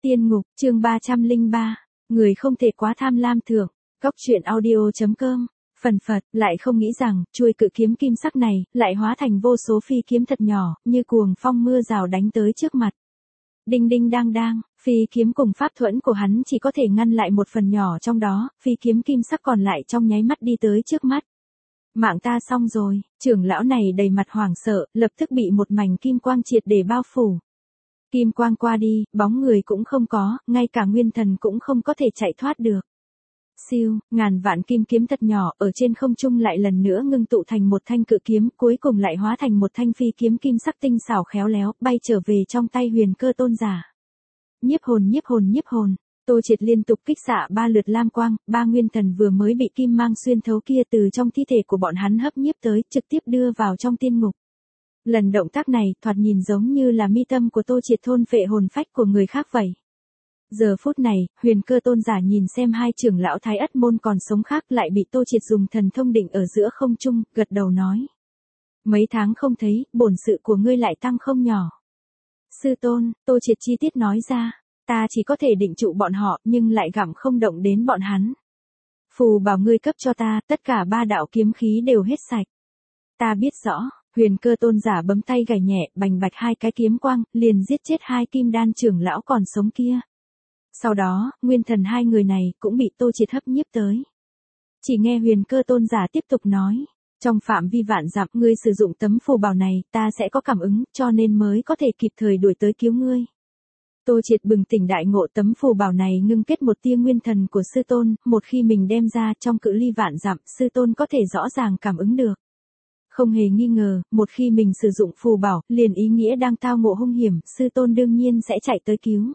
Tiên ngục, chương 303, người không thể quá tham lam thưởng, góc truyện audio.com. Phần phật, lại không nghĩ rằng, chuôi cự kiếm kim sắc này, lại hóa thành vô số phi kiếm thật nhỏ, như cuồng phong mưa rào đánh tới trước mặt. Đinh đinh đang đang, phi kiếm cùng pháp thuẫn của hắn chỉ có thể ngăn lại một phần nhỏ trong đó, phi kiếm kim sắc còn lại trong nháy mắt đi tới trước mắt. Mạng ta xong rồi, trưởng lão này đầy mặt hoảng sợ, lập tức bị một mảnh kim quang triệt để bao phủ. Kim quang qua đi, bóng người cũng không có, ngay cả nguyên thần cũng không có thể chạy thoát được. Siêu, ngàn vạn kim kiếm thật nhỏ ở trên không trung lại lần nữa ngưng tụ thành một thanh cự kiếm, cuối cùng lại hóa thành một thanh phi kiếm kim sắc tinh xảo khéo léo, bay trở về trong tay Huyền Cơ tôn giả. Nhiếp hồn nhiếp hồn nhiếp hồn, Tô Triệt liên tục kích xạ 3 lượt lam quang, 3 nguyên thần vừa mới bị kim mang xuyên thấu kia từ trong thi thể của bọn hắn hấp nhiếp tới, trực tiếp đưa vào trong tiên ngục. Lần động tác này thoạt nhìn giống như là mi tâm của Tô Triệt thôn phệ hồn phách của người khác vậy. Giờ phút này, Huyền Cơ tôn giả nhìn xem hai trưởng lão Thái Ất môn còn sống khác lại bị Tô Triệt dùng thần thông định ở giữa không trung, gật đầu nói. Mấy tháng không thấy, bổn sự của ngươi lại tăng không nhỏ. Sư tôn, Tô Triệt chi tiết nói ra, ta chỉ có thể định trụ bọn họ nhưng lại gặm không động đến bọn hắn. Phù bảo ngươi cấp cho ta, tất cả 3 đạo kiếm khí đều hết sạch. Ta biết rõ. Huyền Cơ tôn giả bấm tay gảy nhẹ, bành bạch 2 cái kiếm quang, liền giết chết 2 kim đan trưởng lão còn sống kia. Sau đó, nguyên thần 2 người này cũng bị Tô Triệt hấp nhiếp tới. Chỉ nghe Huyền Cơ tôn giả tiếp tục nói, trong phạm vi vạn dặm ngươi sử dụng tấm phù bảo này, ta sẽ có cảm ứng, cho nên mới có thể kịp thời đuổi tới cứu ngươi. Tô Triệt bừng tỉnh đại ngộ, tấm phù bảo này ngưng kết một tia nguyên thần của sư tôn, một khi mình đem ra trong cự ly vạn dặm, sư tôn có thể rõ ràng cảm ứng được. Không hề nghi ngờ, một khi mình sử dụng phù bảo, liền ý nghĩa đang tao ngộ hung hiểm, sư tôn đương nhiên sẽ chạy tới cứu.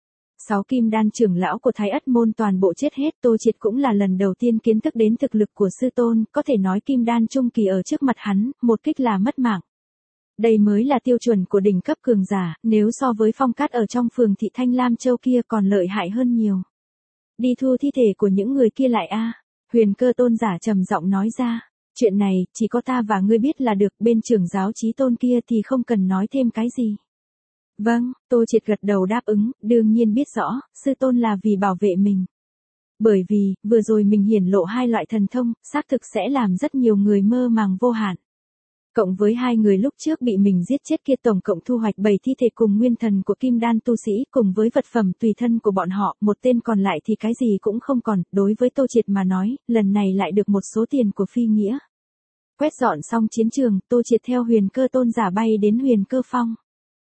6 kim đan trưởng lão của Thái Ất môn toàn bộ chết hết, Tô Triệt cũng là lần đầu tiên kiến thức đến thực lực của sư tôn, có thể nói kim đan trung kỳ ở trước mặt hắn, một kích là mất mạng. Đây mới là tiêu chuẩn của đỉnh cấp cường giả, nếu so với Phong Cát ở trong phường thị Thanh Lam Châu kia còn lợi hại hơn nhiều. Đi thu thi thể của những người kia lại a. Huyền Cơ tôn giả trầm giọng nói ra. Chuyện này, chỉ có ta và ngươi biết là được, bên trưởng giáo chí tôn kia thì không cần nói thêm cái gì. Vâng, Tô Triệt gật đầu đáp ứng, đương nhiên biết rõ, sư tôn là vì bảo vệ mình. Bởi vì, vừa rồi mình hiển lộ 2 loại thần thông, xác thực sẽ làm rất nhiều người mơ màng vô hạn. Cộng với 2 người lúc trước bị mình giết chết kia tổng cộng thu hoạch 7 thi thể cùng nguyên thần của kim đan tu sĩ cùng với vật phẩm tùy thân của bọn họ, một tên còn lại thì cái gì cũng không còn, đối với Tô Triệt mà nói, lần này lại được một số tiền của phi nghĩa. Quét dọn xong chiến trường, Tô Triệt theo Huyền Cơ tôn giả bay đến Huyền Cơ Phong.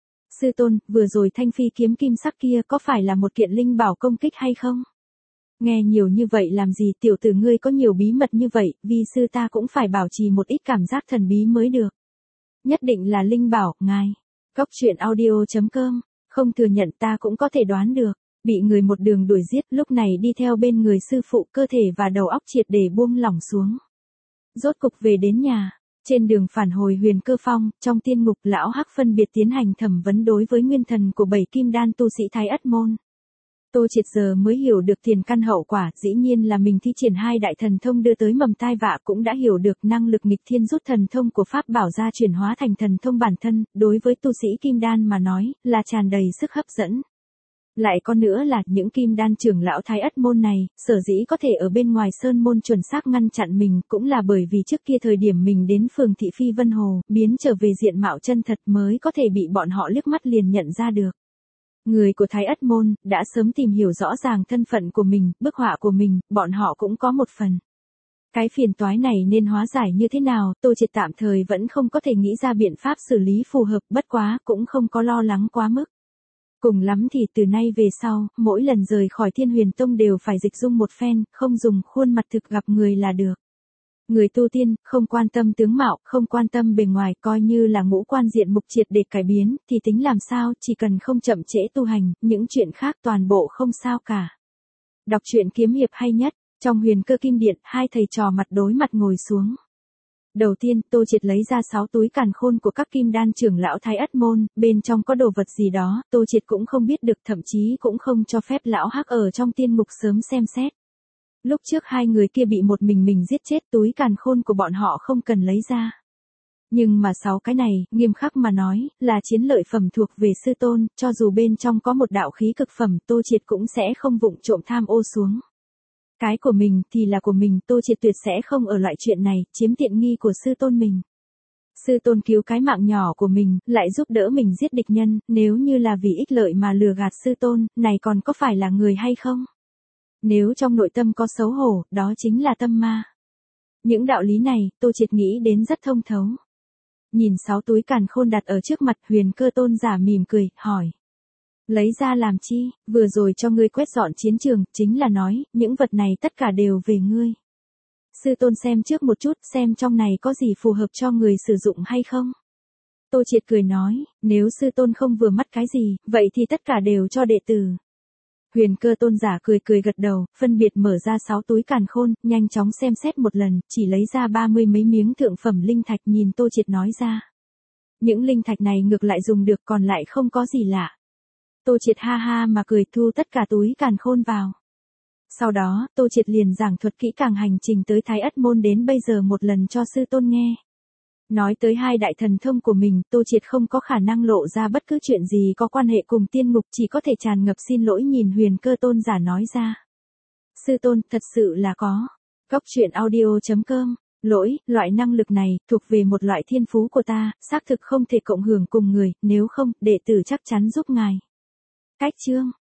Sư tôn, vừa rồi thanh phi kiếm kim sắc kia có phải là một kiện linh bảo công kích hay không? Nghe nhiều như vậy làm gì, tiểu tử ngươi có nhiều bí mật như vậy, vi sư ta cũng phải bảo trì một ít cảm giác thần bí mới được. Nhất định là linh bảo, ngài. Góc truyện audio.com, không thừa nhận ta cũng có thể đoán được. Bị người một đường đuổi giết, lúc này đi theo bên người sư phụ, cơ thể và đầu óc triệt để buông lỏng xuống. Rốt cục về đến nhà. Trên đường phản hồi Huyền Cơ Phong, trong tiên ngục lão Hắc phân biệt tiến hành thẩm vấn đối với nguyên thần của 7 kim đan tu sĩ Thái Ất môn. Tô Triệt giờ mới hiểu được tiền căn hậu quả, dĩ nhiên là mình thi triển 2 đại thần thông đưa tới mầm tai vạ, cũng đã hiểu được năng lực nghịch thiên rút thần thông của pháp bảo ra chuyển hóa thành thần thông bản thân, đối với tu sĩ kim đan mà nói, là tràn đầy sức hấp dẫn. Lại có nữa là, những kim đan trưởng lão Thái Ất môn này, sở dĩ có thể ở bên ngoài sơn môn chuẩn xác ngăn chặn mình, cũng là bởi vì trước kia thời điểm mình đến phường thị Phi Vân Hồ, biến trở về diện mạo chân thật mới có thể bị bọn họ liếc mắt liền nhận ra được. Người của Thái Ất môn, đã sớm tìm hiểu rõ ràng thân phận của mình, bức họa của mình, bọn họ cũng có một phần. Cái phiền toái này nên hóa giải như thế nào, Tô Triệt tạm thời vẫn không có thể nghĩ ra biện pháp xử lý phù hợp, bất quá, cũng không có lo lắng quá mức. Cùng lắm thì từ nay về sau, mỗi lần rời khỏi Thiên Huyền Tông đều phải dịch dung một phen, không dùng khuôn mặt thực gặp người là được. Người tu tiên, không quan tâm tướng mạo, không quan tâm bề ngoài, coi như là ngũ quan diện mục triệt để cải biến, thì tính làm sao, chỉ cần không chậm trễ tu hành, những chuyện khác toàn bộ không sao cả. Đọc truyện kiếm hiệp hay nhất, trong Huyền Cơ Kim Điện, 2 thầy trò mặt đối mặt ngồi xuống. Đầu tiên, Tô Triệt lấy ra 6 túi càn khôn của các kim đan trưởng lão Thái Ất môn, bên trong có đồ vật gì đó, Tô Triệt cũng không biết được, thậm chí cũng không cho phép lão Hắc ở trong tiên ngục sớm xem xét. Lúc trước 2 người kia bị một mình giết chết, túi càn khôn của bọn họ không cần lấy ra. Nhưng mà 6 cái này, nghiêm khắc mà nói, là chiến lợi phẩm thuộc về sư tôn, cho dù bên trong có một đạo khí cực phẩm, Tô Triệt cũng sẽ không vụng trộm tham ô xuống. Cái của mình thì là của mình, Tô Triệt tuyệt sẽ không ở loại chuyện này, chiếm tiện nghi của sư tôn mình. Sư tôn cứu cái mạng nhỏ của mình, lại giúp đỡ mình giết địch nhân, nếu như là vì ích lợi mà lừa gạt sư tôn, này còn có phải là người hay không? Nếu trong nội tâm có xấu hổ, đó chính là tâm ma. Những đạo lý này, Tô Triệt nghĩ đến rất thông thấu. Nhìn 6 túi càn khôn đặt ở trước mặt, Huyền Cơ Tôn giả mỉm cười, hỏi. Lấy ra làm chi, vừa rồi cho ngươi quét dọn chiến trường, chính là nói, những vật này tất cả đều về ngươi. Sư tôn xem trước một chút, xem trong này có gì phù hợp cho người sử dụng hay không. Tô Triệt cười nói, nếu sư tôn không vừa mắt cái gì, vậy thì tất cả đều cho đệ tử. Huyền Cơ Tôn giả cười cười gật đầu, phân biệt mở ra 6 túi càn khôn, nhanh chóng xem xét một lần, chỉ lấy ra 30 mấy miếng thượng phẩm linh thạch, nhìn Tô Triệt nói ra. Những linh thạch này ngược lại dùng được, còn lại không có gì lạ. Tô Triệt ha ha mà cười, thu tất cả túi càn khôn vào. Sau đó, Tô Triệt liền giảng thuật kỹ càng hành trình tới Thái Ất Môn đến bây giờ một lần cho sư tôn nghe. Nói tới 2 đại thần thông của mình, Tô Triệt không có khả năng lộ ra bất cứ chuyện gì có quan hệ cùng tiên ngục, chỉ có thể tràn ngập xin lỗi nhìn Huyền Cơ Tôn giả nói ra. Sư tôn, thật sự là có. Góc truyện audio.com, lỗi, loại năng lực này, thuộc về một loại thiên phú của ta, xác thực không thể cộng hưởng cùng người, nếu không, đệ tử chắc chắn giúp ngài. Cách chương.